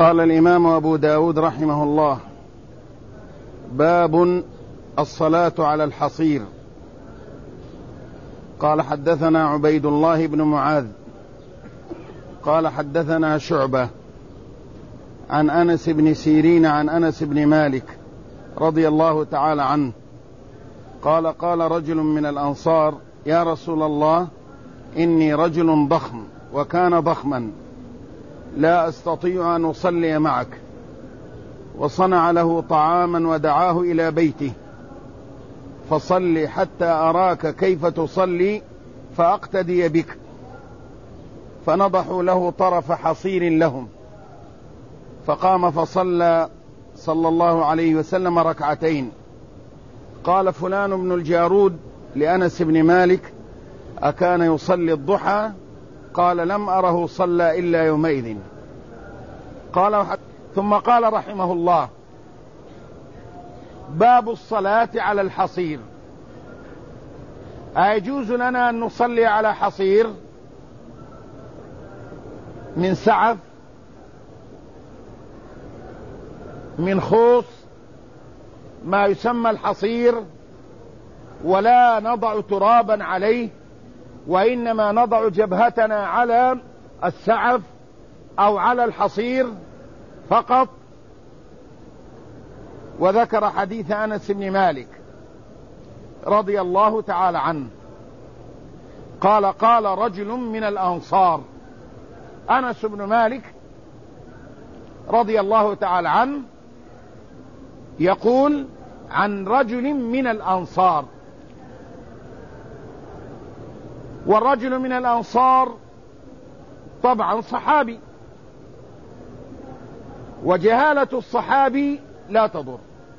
قال الإمام أبو داود رحمه الله: باب الصلاة على الحصير. قال: حدثنا عبيد الله بن معاذ قال: حدثنا شعبة عن أنس بن سيرين عن أنس بن مالك رضي الله تعالى عنه قال: قال رجل من الأنصار: يا رسول الله، إني رجل ضخم وكان ضخما لا أستطيع أن أصلي معك، وصنع له طعاما ودعاه إلى بيته، فصل حتى أراك كيف تصلي فأقتدي بك. فنضحوا له طرف حصير لهم، فقام فصلى صلى الله عليه وسلم ركعتين. قال فلان بن الجارود لأنس بن مالك: أكان يصلي الضحى؟ قال: لم أره صلى إلا يومئذ. ثم قال رحمه الله: باب الصلاة على الحصير. أيجوز لنا أن نصلي على حصير من سعف، من خوص، ما يسمى الحصير، ولا نضع ترابا عليه، وإنما نضع جبهتنا على السعف أو على الحصير فقط؟ وذكر حديث أنس بن مالك رضي الله تعالى عنه قال: قال رجل من الأنصار. أنس بن مالك رضي الله تعالى عنه يقول عن رجل من الأنصار، والرجل من الأنصار طبعا صحابي، وجهالة الصحابي لا تضر.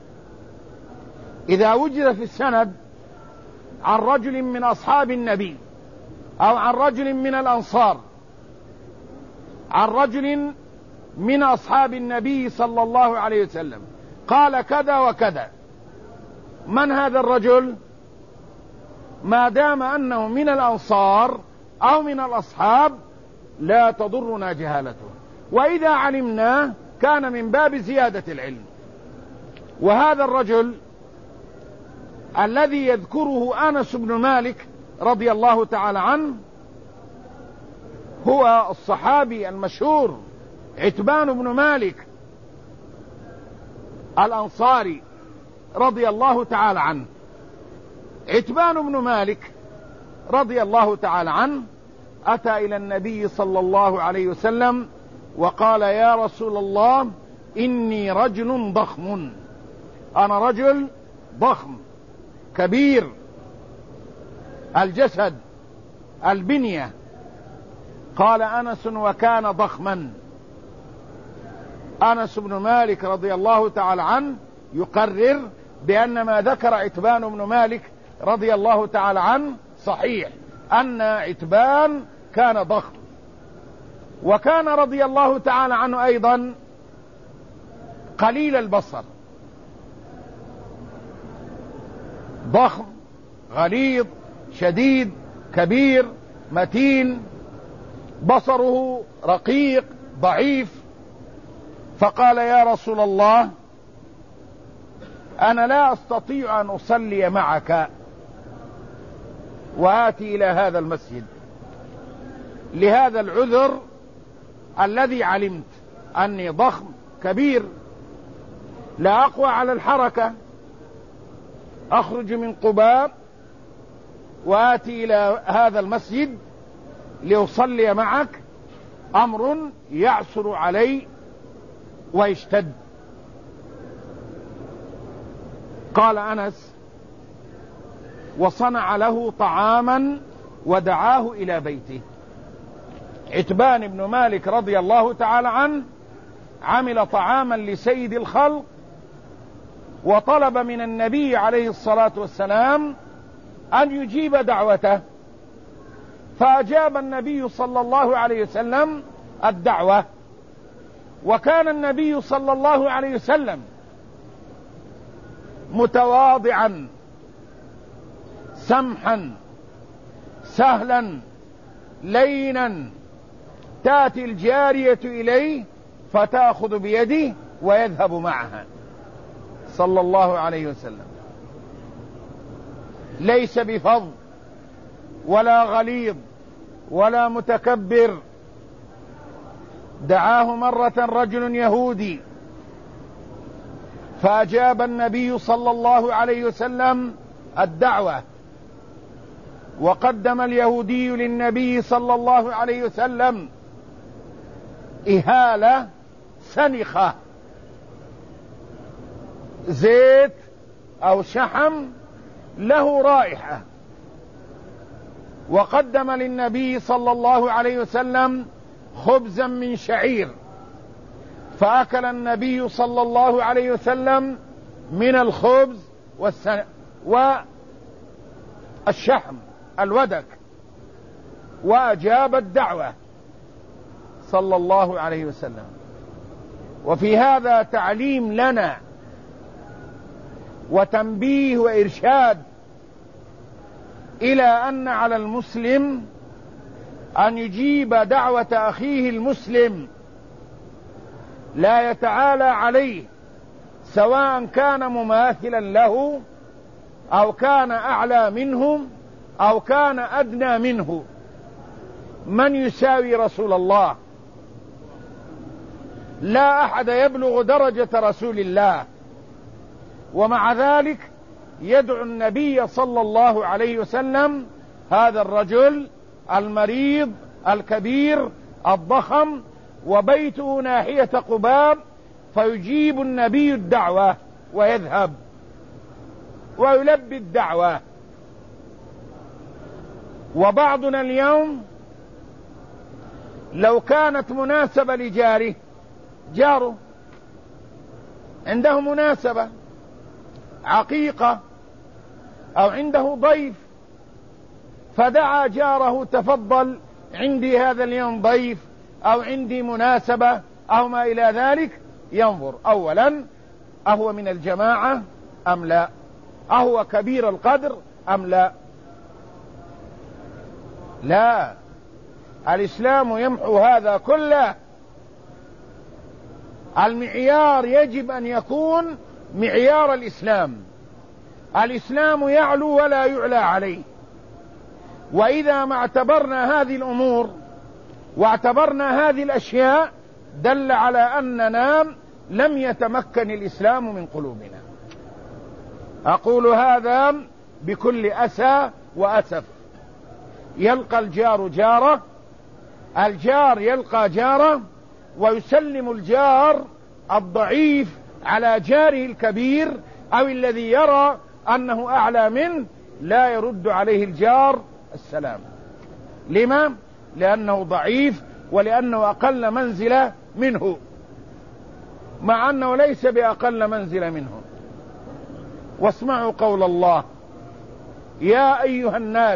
إذا وجد في السند عن رجل من أصحاب النبي أو عن رجل من الأنصار عن رجل من أصحاب النبي صلى الله عليه وسلم قال كذا وكذا، من هذا الرجل؟ ما دام أنه من الأنصار أو من الأصحاب لا تضرنا جهالته، وإذا علمناه كان من باب زيادة العلم. وهذا الرجل الذي يذكره أنس بن مالك رضي الله تعالى عنه هو الصحابي المشهور عتبان بن مالك الأنصاري رضي الله تعالى عنه. عتبان بن مالك رضي الله تعالى عنه أتى إلى النبي صلى الله عليه وسلم وقال: يا رسول الله، إني رجل ضخم، أنا رجل ضخم كبير الجسد البنية. قال أنس: وكان ضخما. أنس بن مالك رضي الله تعالى عنه يقرر بأن ما ذكر عتبان بن مالك رضي الله تعالى عنه صحيح، أن عتبان كان ضخم، وكان رضي الله تعالى عنه أيضا قليل البصر، ضخم غليظ شديد كبير متين، بصره رقيق ضعيف. فقال: يا رسول الله، أنا لا أستطيع أن أصلي معك وآتي إلى هذا المسجد لهذا العذر الذي علمت، أني ضخم كبير لا أقوى على الحركة، أخرج من قباء وآتي إلى هذا المسجد لأصلي معك، أمر يعسر علي ويشتد. قال أنس: وصنع له طعاما ودعاه إلى بيته. عتبان بن مالك رضي الله تعالى عنه عمل طعاما لسيد الخلق، وطلب من النبي عليه الصلاة والسلام أن يجيب دعوته، فأجاب النبي صلى الله عليه وسلم الدعوة. وكان النبي صلى الله عليه وسلم متواضعا سمحا سهلا لينا، تأتي الجارية إليه فتأخذ بيدي ويذهب معها صلى الله عليه وسلم. ليس بفظ ولا غليظ ولا متكبر. دعاه مرة رجل يهودي فأجاب النبي صلى الله عليه وسلم الدعوة، وقدم اليهودي للنبي صلى الله عليه وسلم إهالة سنخة، زيت أو شحم له رائحة، وقدم للنبي صلى الله عليه وسلم خبزا من شعير، فأكل النبي صلى الله عليه وسلم من الخبز والشحم الودك، وأجاب الدعوة صلى الله عليه وسلم. وفي هذا تعليم لنا وتنبيه وإرشاد إلى أن على المسلم أن يجيب دعوة أخيه المسلم، لا يتعالى عليه، سواء كان مماثلا له أو كان أعلى منه أو كان أدنى منه. من يساوي رسول الله؟ لا أحد يبلغ درجة رسول الله، ومع ذلك يدعو النبي صلى الله عليه وسلم هذا الرجل المريض الكبير الضخم وبيته ناحية قباب، فيجيب النبي الدعوة ويذهب ويلبي الدعوة. وبعضنا اليوم لو كانت مناسبة لجاره، جاره عنده مناسبة عقيقة أو عنده ضيف، فدعا جاره تفضل عندي هذا اليوم ضيف أو عندي مناسبة أو ما إلى ذلك، ينظر أولا أهو من الجماعة أم لا، أهو كبير القدر أم لا. لا، الإسلام يمحو هذا كله. المعيار يجب أن يكون معيار الإسلام. الإسلام يعلو ولا يعلى عليه. وإذا ما اعتبرنا هذه الأمور واعتبرنا هذه الأشياء دل على أننا لم يتمكن الإسلام من قلوبنا. أقول هذا بكل أسى وأسف. يلقى الجار جاره، الجار يلقى جاره، ويسلم الجار الضعيف على جاره الكبير أو الذي يرى أنه أعلى منه، لا يرد عليه الجار السلام. لما؟ لأنه ضعيف ولأنه أقل منزلة منه، مع أنه ليس بأقل منزلة منه. واسمعوا قول الله: يا أيها الناس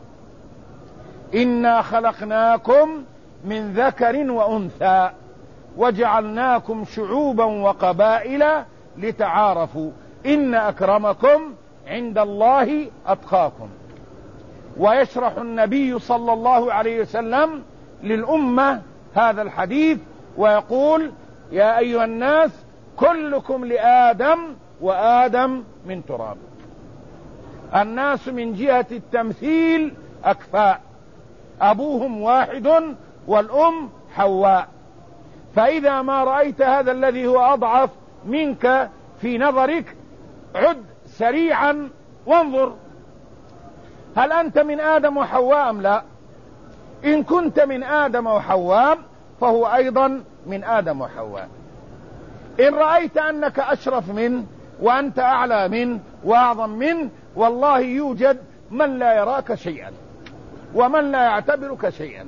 إنا خلقناكم من ذكر وأنثى وجعلناكم شعوبا وقبائل لتعارفوا إن أكرمكم عند الله أتقاكم. ويشرح النبي صلى الله عليه وسلم للأمة هذا الحديث ويقول: يا أيها الناس كلكم لآدم وآدم من تراب. الناس من جهة التمثيل أكفاء، أبوهم واحد والأم حواء. فإذا ما رأيت هذا الذي هو أضعف منك في نظرك، عد سريعا وانظر هل أنت من آدم وحواء أم لا. إن كنت من آدم وحواء فهو أيضا من آدم وحواء. إن رأيت أنك أشرف منه وأنت أعلى منه وأعظم منه، والله يوجد من لا يراك شيئا ومن لا يعتبرك شيئا،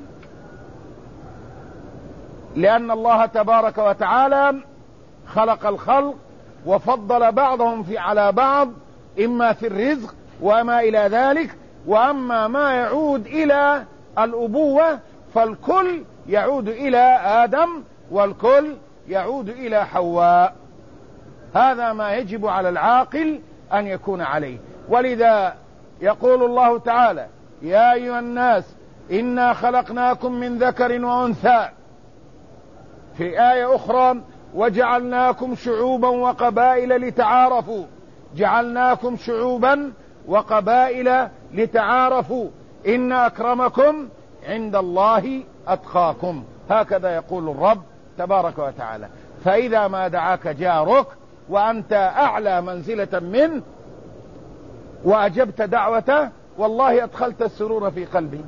لأن الله تبارك وتعالى خلق الخلق وفضل بعضهم على بعض، إما في الرزق وما إلى ذلك. وأما ما يعود إلى الأبوة فالكل يعود إلى آدم والكل يعود إلى حواء. هذا ما يجب على العاقل أن يكون عليه. ولذا يقول الله تعالى: يا أيها الناس إنا خلقناكم من ذكر وأنثى. في آية أخرى وجعلناكم شعوبا وقبائل لتعارفوا، جعلناكم شعوبا وقبائل لتعارفوا إن أكرمكم عند الله أتقاكم، هكذا يقول الرب تبارك وتعالى. فإذا ما دعاك جارك وأنت أعلى منزلة منه وأجبت دعوته، والله أدخلت السرور في قلبه،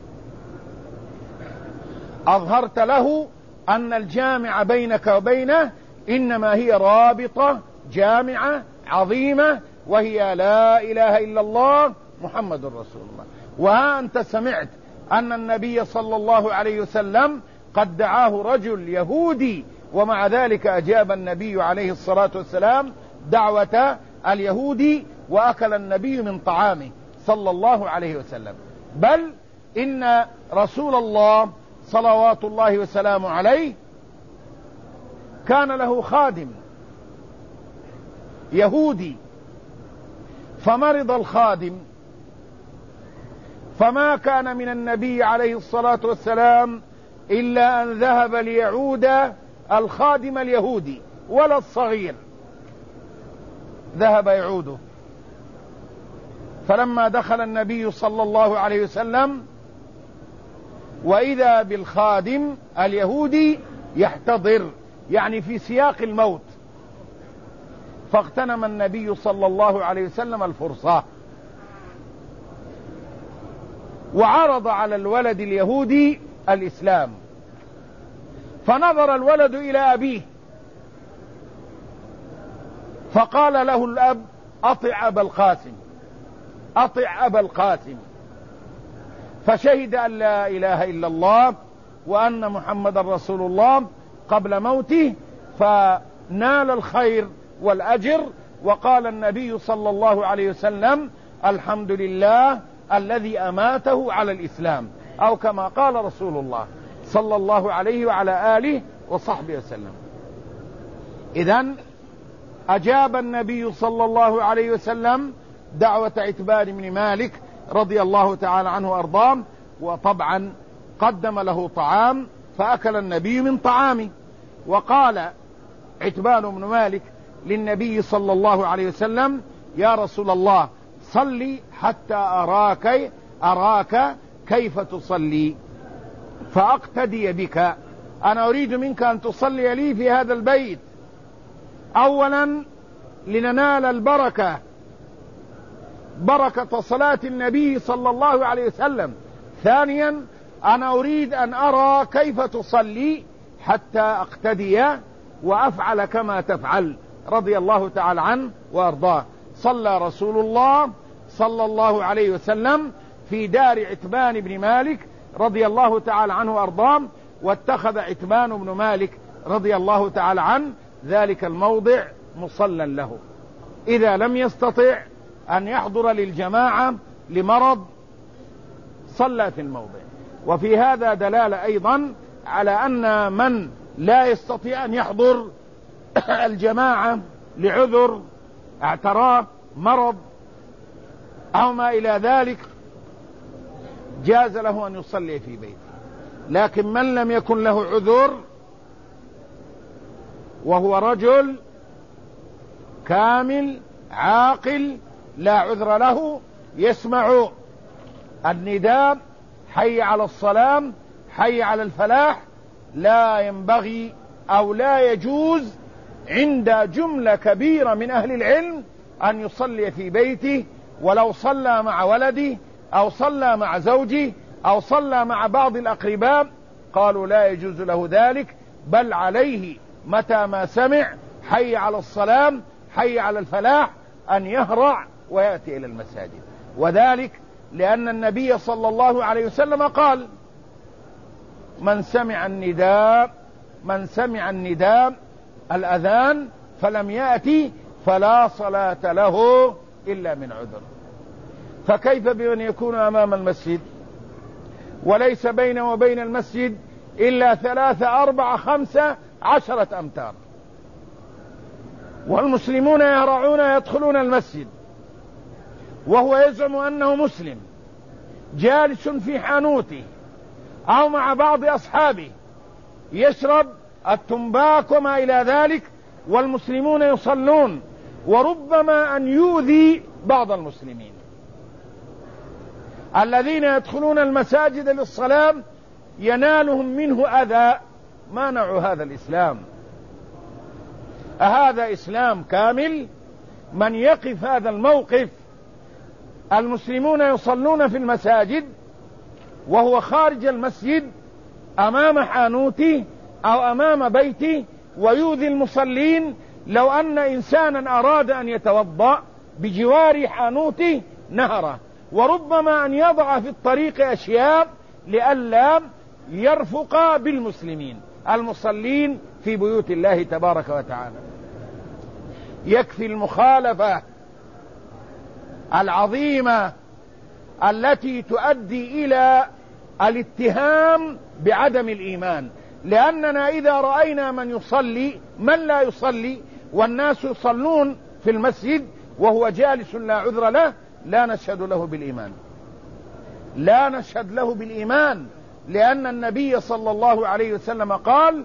أظهرت له أن الجامع بينك وبينه إنما هي رابطة جامعة عظيمة، وهي لا إله إلا الله محمد رسول الله. وها أنت سمعت أن النبي صلى الله عليه وسلم قد دعاه رجل يهودي، ومع ذلك أجاب النبي عليه الصلاة والسلام دعوة اليهودي، وأكل النبي من طعامه صلى الله عليه وسلم. بل إن رسول الله صلوات الله وسلامه عليه كان له خادم يهودي، فمرض الخادم، فما كان من النبي عليه الصلاة والسلام إلا أن ذهب ليعود الخادم اليهودي، ولا الصغير ذهب يعوده. فلما دخل النبي صلى الله عليه وسلم وإذا بالخادم اليهودي يحتضر، يعني في سياق الموت، فاغتنم النبي صلى الله عليه وسلم الفرصة وعرض على الولد اليهودي الإسلام. فنظر الولد إلى أبيه فقال له الأب أطع أبا القاسم، أطع أبا القاسم، فشهد أن لا إله إلا الله وأن محمد رسول الله قبل موته، فنال الخير والأجر. وقال النبي صلى الله عليه وسلم الحمد لله الذي أماته على الإسلام، أو كما قال رسول الله صلى الله عليه وعلى آله وصحبه وسلم. إذن أجاب النبي صلى الله عليه وسلم دعوة عتبان بن مالك رضي الله تعالى عنه وأرضاه، وطبعا قدم له طعام فأكل النبي من طعامه. وقال عتبان بن مالك للنبي صلى الله عليه وسلم يا رسول الله صلي حتى أراك كيف تصلي فأقتدي بك، أنا أريد منك أن تصلي لي في هذا البيت، أولا لننال البركة، بركة صلاة النبي صلى الله عليه وسلم، ثانيا أنا أريد أن أرى كيف تصلي حتى أقتدي وأفعل كما تفعل، رضي الله تعالى عنه وأرضاه. صلى رسول الله صلى الله عليه وسلم في دار عتبان بن مالك رضي الله تعالى عنه وأرضاه، واتخذ عتبان بن مالك رضي الله تعالى عنه ذلك الموضع مصلى له. إذا لم يستطع أن يحضر للجماعة لمرض صلى في الموضع. وفي هذا دلالة أيضا على أن من لا يستطيع أن يحضر الجماعة لعذر اعتراه مرض أو ما إلى ذلك جاز له أن يصلي في بيته. لكن من لم يكن له عذر وهو رجل كامل عاقل لا عذر له، يسمع النداء حي على الصلاة حي على الفلاح، لا ينبغي أو لا يجوز عند جملة كبيرة من أهل العلم أن يصلي في بيته، ولو صلى مع ولده أو صلى مع زوجه أو صلى مع بعض الأقرباء قالوا لا يجوز له ذلك، بل عليه متى ما سمع حي على الصلاة حي على الفلاح أن يهرع ويأتي إلى المساجد. وذلك لأن النبي صلى الله عليه وسلم قال من سمع النداء الأذان فلم يأتي فلا صلاة له إلا من عذر. فكيف بمن يكون أمام المسجد وليس بينه وبين المسجد إلا 3 4 5 10 أمتار، والمسلمون يهرعون يدخلون المسجد وهو يزعم أنه مسلم جالس في حانوته أو مع بعض أصحابه يشرب التنباك وما إلى ذلك، والمسلمون يصلون، وربما أن يؤذي بعض المسلمين الذين يدخلون المساجد للصلاة ينالهم منه أذى. ما نوع هذا الإسلام؟ أهذا إسلام كامل؟ من يقف هذا الموقف، المسلمون يصلون في المساجد وهو خارج المسجد أمام حانوته أو أمام بيته ويؤذي المصلين، لو أن إنسانا أراد أن يتوضأ بجوار حانوته نهره، وربما أن يضع في الطريق أشياء لئلا يرفق بالمسلمين المصلين في بيوت الله تبارك وتعالى. يكفي المخالفة العظيمة التي تؤدي إلى الاتهام بعدم الإيمان، لأننا إذا رأينا من لا يصلي والناس يصلون في المسجد وهو جالس لا عذر له، لا نشهد له بالإيمان، لا نشهد له بالإيمان، لأن النبي صلى الله عليه وسلم قال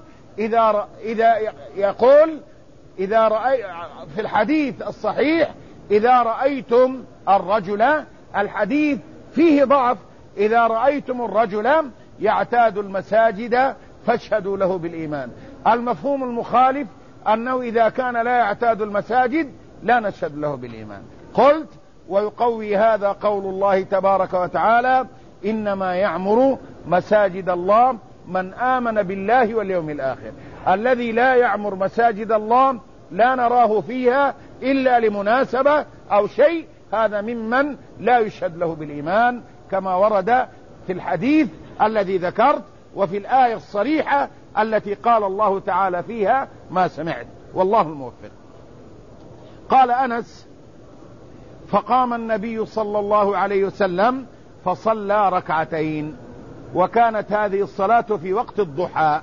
في الحديث الصحيح: إذا رأيتم الرجل، الحديث فيه ضعف، إذا رأيتم الرجل يعتاد المساجد فاشهدوا له بالإيمان. المفهوم المخالف أنه إذا كان لا يعتاد المساجد لا نشهد له بالإيمان. قلت: ويقوي هذا قول الله تبارك وتعالى: إنما يعمر مساجد الله من آمن بالله واليوم الآخر. الذي لا يعمر مساجد الله لا نراه فيها إلا لمناسبة أو شيء، هذا ممن لا يشهد له بالإيمان، كما ورد في الحديث الذي ذكرت وفي الآية الصريحة التي قال الله تعالى فيها ما سمعت، والله الموفق. قال أنس: فقام النبي صلى الله عليه وسلم فصلى ركعتين، وكانت هذه الصلاة في وقت الضحى.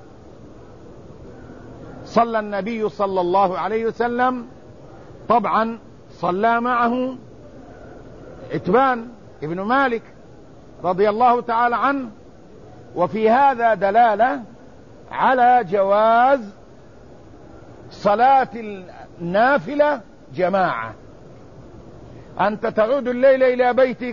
صلى النبي صلى الله عليه وسلم، طبعا صلى معه عتبان ابن مالك رضي الله تعالى عنه، وفي هذا دلالة على جواز صلاة النافلة جماعة. أنت تعود الليلة إلى بيتك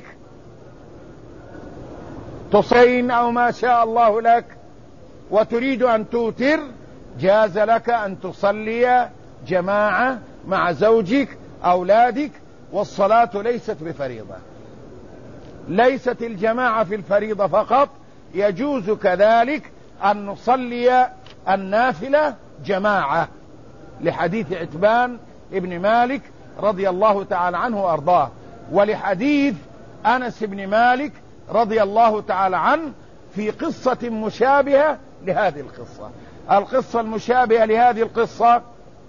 تصين أو ما شاء الله لك وتريد أن توتر، جاز لك أن تصلي جماعة مع زوجك أولادك، والصلاة ليست بفريضة، ليست الجماعة في الفريضة فقط، يجوز كذلك أن نصلي النافلة جماعة، لحديث عتبان ابن مالك رضي الله تعالى عنه وأرضاه، ولحديث أنس بن مالك رضي الله تعالى عنه في قصة مشابهة لهذه القصة. القصة المشابهة لهذه القصة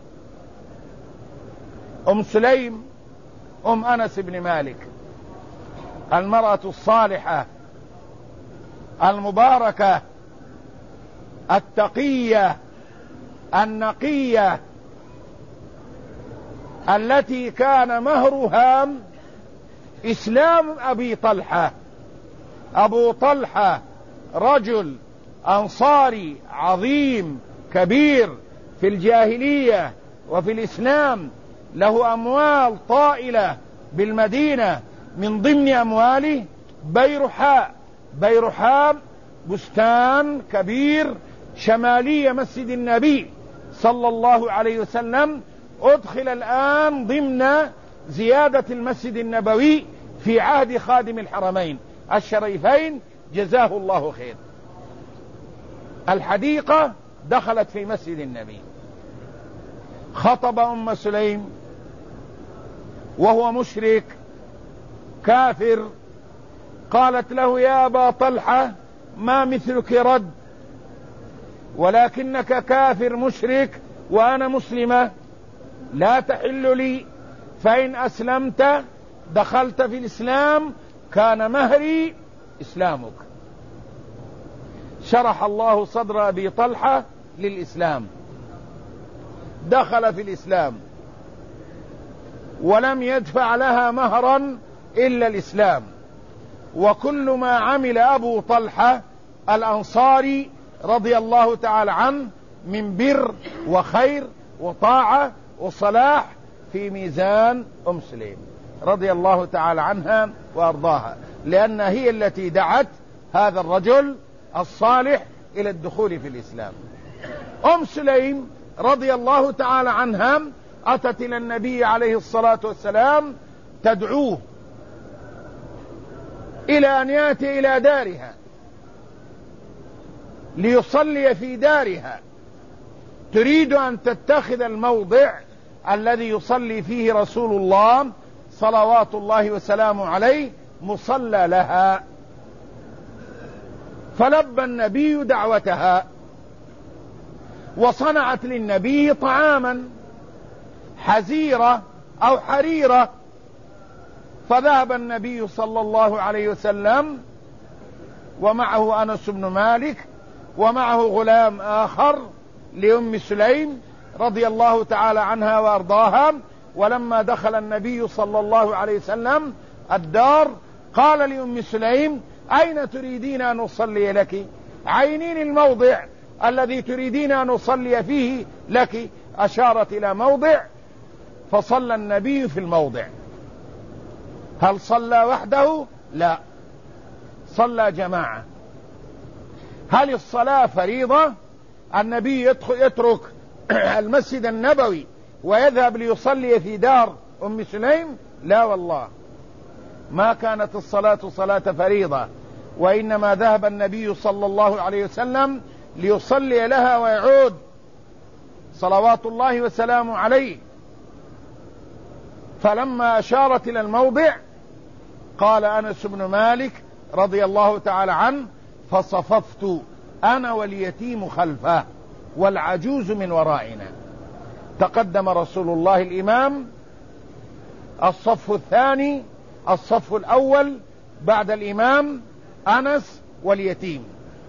أم سليم أم أنس بن مالك، المرأة الصالحة المباركة التقية النقية التي كان مهرها إسلام أبي طلحة. أبو طلحة رجل أنصاري عظيم كبير في الجاهلية وفي الإسلام، له أموال طائلة بالمدينة، من ضمن أمواله بيرحاء. بيرحاء بستان كبير شمالي مسجد النبي صلى الله عليه وسلم، أدخل الآن ضمن زيادة المسجد النبوي في عهد خادم الحرمين الشريفين جزاه الله خير. الحديقة دخلت في مسجد النبي، خطب أم سليم وهو مشرك كافر، قالت له: يا أبا طلحة ما مثلك رد، ولكنك كافر مشرك وأنا مسلمة، لا تحل لي، فإن أسلمت دخلت في الإسلام كان مهري إسلامك. شرح الله صدر أبي طلحة للإسلام، دخل في الإسلام ولم يدفع لها مهرا إلا الإسلام. وكل ما عمل أبو طلحة الأنصاري رضي الله تعالى عنه من بر وخير وطاعة وصلاح في ميزان أم سليم رضي الله تعالى عنها وأرضاها، لأن هي التي دعت هذا الرجل الصالح إلى الدخول في الإسلام. أم سليم رضي الله تعالى عنها أتت إلى النبي عليه الصلاة والسلام تدعوه إلى أن يأتي إلى دارها ليصلي في دارها، تريد أن تتخذ الموضع الذي يصلي فيه رسول الله صلوات الله وسلامه عليه مصلى لها. فلبى النبي دعوتها وصنعت للنبي طعاما حزيرة أو حريرة، فذهب النبي صلى الله عليه وسلم ومعه أنس بن مالك ومعه غلام آخر لأم سليم رضي الله تعالى عنها وأرضاها. ولما دخل النبي صلى الله عليه وسلم الدار قال لأم سليم: أين تريدين أن أصلي لك؟ عينين الموضع الذي تريدين أن أصلي فيه لك. أشارت إلى موضع فصلى النبي في الموضع. هل صلى وحده؟ لا، صلى جماعة. هل الصلاة فريضة؟ النبي يترك المسجد النبوي ويذهب ليصلي في دار أم سليم؟ لا والله، ما كانت الصلاة صلاة فريضة، وإنما ذهب النبي صلى الله عليه وسلم ليصلي لها ويعود صلوات الله وسلامه عليه. فلما أشارت إلى الموضع قال أنس بن مالك رضي الله تعالى عنه: فصففت أنا واليتيم خلفه والعجوز من ورائنا. تقدم رسول الله الإمام، الصف الثاني، الصف الأول بعد الإمام أنس واليتيم،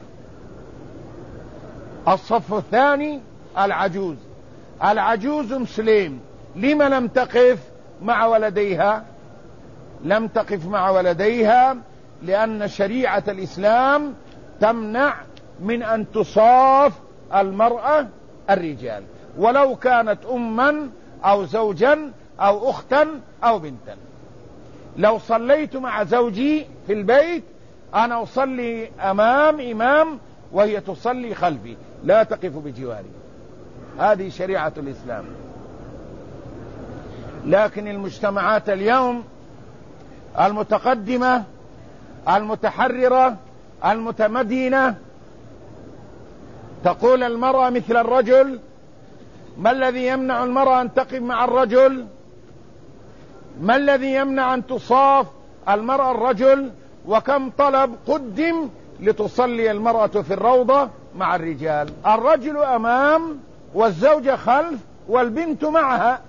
الصف الثاني العجوز. العجوز أم سليم. لما لم تقف مع ولديها؟ لم تقف مع ولديها لأن شريعة الإسلام تمنع من أن تصاف المرأة الرجال، ولو كانت أما أو زوجا أو أختا أو بنتا. لو صليت مع زوجي في البيت أنا أصلي أمام إمام وهي تصلي خلفي، لا تقف بجواري. هذه شريعة الإسلام. لكن المجتمعات اليوم المتقدمة المتحررة المتمدينة تقول المرأة مثل الرجل. ما الذي يمنع المرأة أن تقف مع الرجل؟ ما الذي يمنع أن تصاف المرأة الرجل؟ وكم طلب قدم لتصلي المرأة في الروضة مع الرجال. الرجل أمام والزوجة خلف والبنت معها،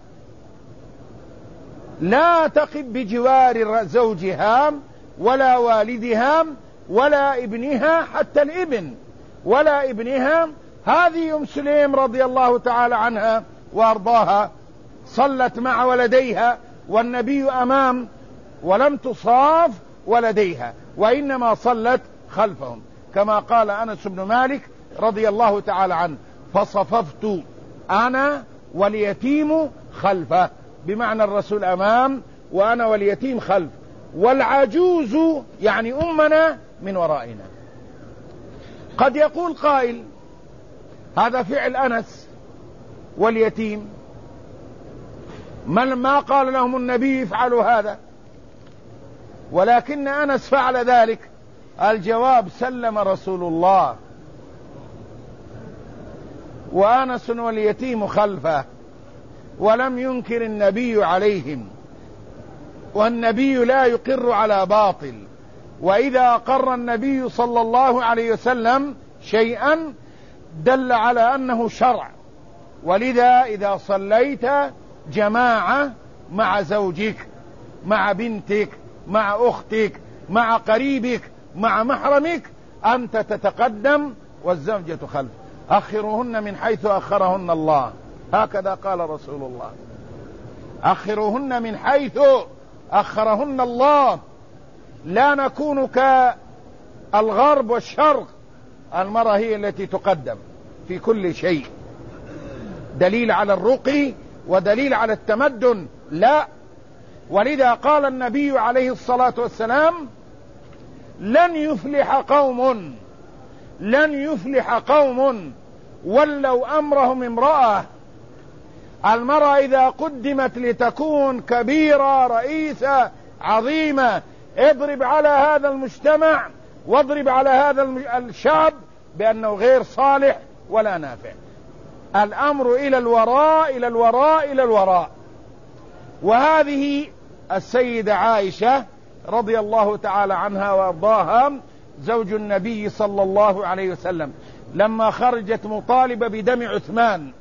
لا تقف بجوار زوجها ولا والدها ولا ابنها، حتى الابن ولا ابنها. هذه أم سليم رضي الله تعالى عنها وأرضاها صلت مع ولديها والنبي أمام، ولم تصاف ولديها وإنما صلت خلفهم، كما قال أنس بن مالك رضي الله تعالى عنه: فصففت أنا واليتيم خلفه، بمعنى الرسول أمام وأنا واليتيم خلف، والعجوز يعني أمنا من ورائنا. قد يقول قائل: هذا فعل أنس واليتيم، ما قال لهم النبي يفعلوا هذا، ولكن أنس فعل ذلك. الجواب: سلم رسول الله وأنس واليتيم خلفه، ولم ينكر النبي عليهم، والنبي لا يقر على باطل، وإذا أقر النبي صلى الله عليه وسلم شيئا دل على أنه شرع. ولذا إذا صليت جماعة مع زوجك، مع بنتك، مع أختك، مع قريبك، مع محرمك، أنت تتقدم والزوجة خلف. أخروهن من حيث أخرهن الله، هكذا قال رسول الله: أخروهن من حيث أخرهن الله. لا نكون كالغرب والشرق، المرأة هي التي تقدم في كل شيء. دليل على الرقي ودليل على التمدن، لا. ولذا قال النبي عليه الصلاة والسلام: لن يفلح قوم ولوا أمرهم امرأة. المرأة إذا قدمت لتكون كبيرة رئيسة عظيمة، اضرب على هذا المجتمع واضرب على هذا الشعب بأنه غير صالح ولا نافع. الأمر إلى الوراء إلى الوراء إلى الوراء. وهذه السيدة عائشة رضي الله تعالى عنها وأرضاها زوج النبي صلى الله عليه وسلم، لما خرجت مطالبة بدم عثمان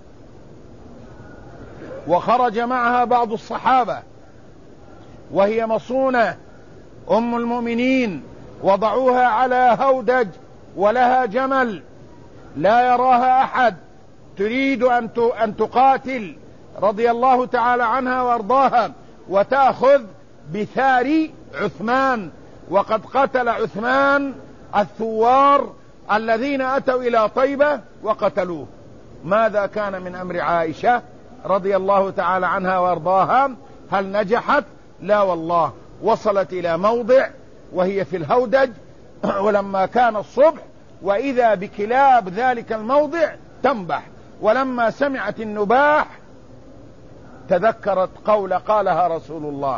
وخرج معها بعض الصحابة وهي مصونة أم المؤمنين، وضعوها على هودج ولها جمل لا يراها أحد، تريد أن تقاتل رضي الله تعالى عنها وارضاها وتأخذ بثار عثمان، وقد قتل عثمان الثوار الذين أتوا إلى طيبة وقتلوه. ماذا كان من أمر عائشة رضي الله تعالى عنها وارضاها؟ هل نجحت؟ لا والله. وصلت إلى موضع وهي في الهودج، ولما كان الصبح وإذا بكلاب ذلك الموضع تنبح، ولما سمعت النباح تذكرت قالها رسول الله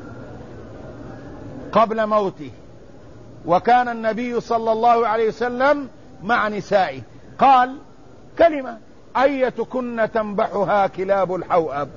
قبل موته، وكان النبي صلى الله عليه وسلم مع نسائه، قال كلمة: أيتكن تنبحها كلاب الحوأب،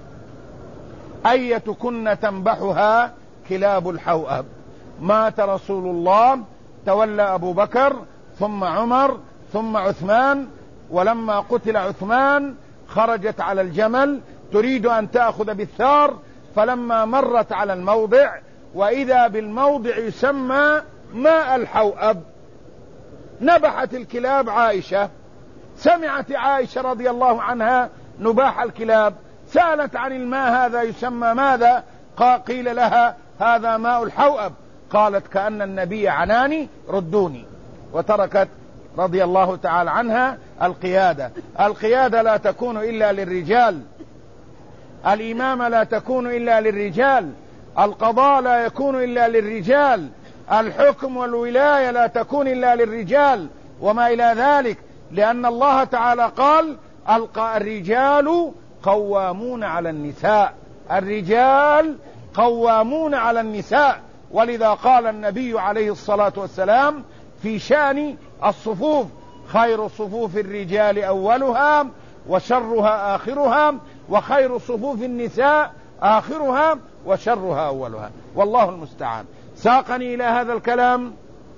أيتكن تنبحها كلاب الحوأب. مات رسول الله، تولى أبو بكر ثم عمر ثم عثمان، ولما قتل عثمان خرجت على الجمل تريد أن تأخذ بالثار، فلما مرت على الموضع وإذا بالموضع يسمى ماء الحوأب، نبحت الكلاب عائشة. سمعت عائشة رضي الله عنها نباح الكلاب، سألت عن الماء هذا يسمى ماذا؟ قيل لها هذا ماء الحوأب. قالت كأن النبي عناني ردوني، وتركت رضي الله تعالى عنها القيادة. القيادة لا تكون إلا للرجال، الإمامة لا تكون إلا للرجال، القضاء لا يكون إلا للرجال، الحكم والولاية لا تكون إلا للرجال وما إلى ذلك، لأن الله تعالى قال الرجال قوامون على النساء، الرجال قوامون على النساء. ولذا قال النبي عليه الصلاة والسلام في شأن الصفوف: خير صفوف الرجال أولها وشرها آخرها، وخير صفوف النساء آخرها وشرها أولها. والله المستعان. ساقني إلى هذا الكلام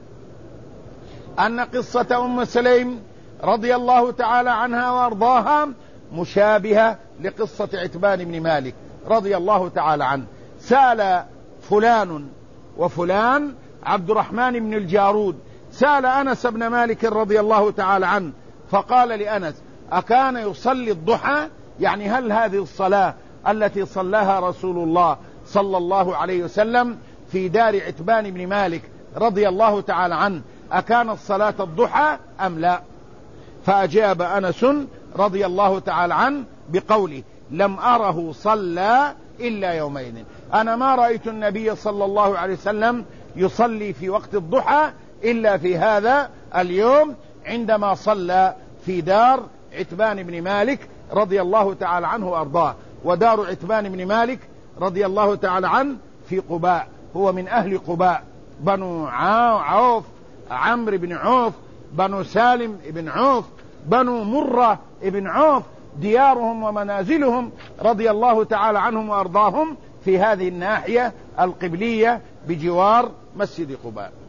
أن قصة أم سليم رضي الله تعالى عنها وأرضاها مشابهة لقصة عتبان بن مالك رضي الله تعالى عنه. سأل فلان وفلان عبد الرحمن بن الجارود سأل أنس بن مالك رضي الله تعالى عنه، فقال لأنس: أكان يصلي الضحى؟ يعني هل هذه الصلاة التي صلاها رسول الله صلى الله عليه وسلم في دار عتبان بن مالك رضي الله تعالى عنه أكانت صلاة الضحى أم لا؟ فأجاب أنس رضي الله تعالى عنه بقوله: لم أره صلى إلا يومين، أنا ما رأيت النبي صلى الله عليه وسلم يصلي في وقت الضحى إلا في هذا اليوم عندما صلى في دار عتبان بن مالك رضي الله تعالى عنه وأرضاه. ودار عتبان بن مالك رضي الله تعالى عنه في قباء، هو من أهل قباء، بنو عوف، عمرو بن عوف، بنو سالم بن عوف، بنو مرة بن عوف، ديارهم ومنازلهم رضي الله تعالى عنهم وأرضاهم في هذه الناحية القبلية بجوار مسجد قباء.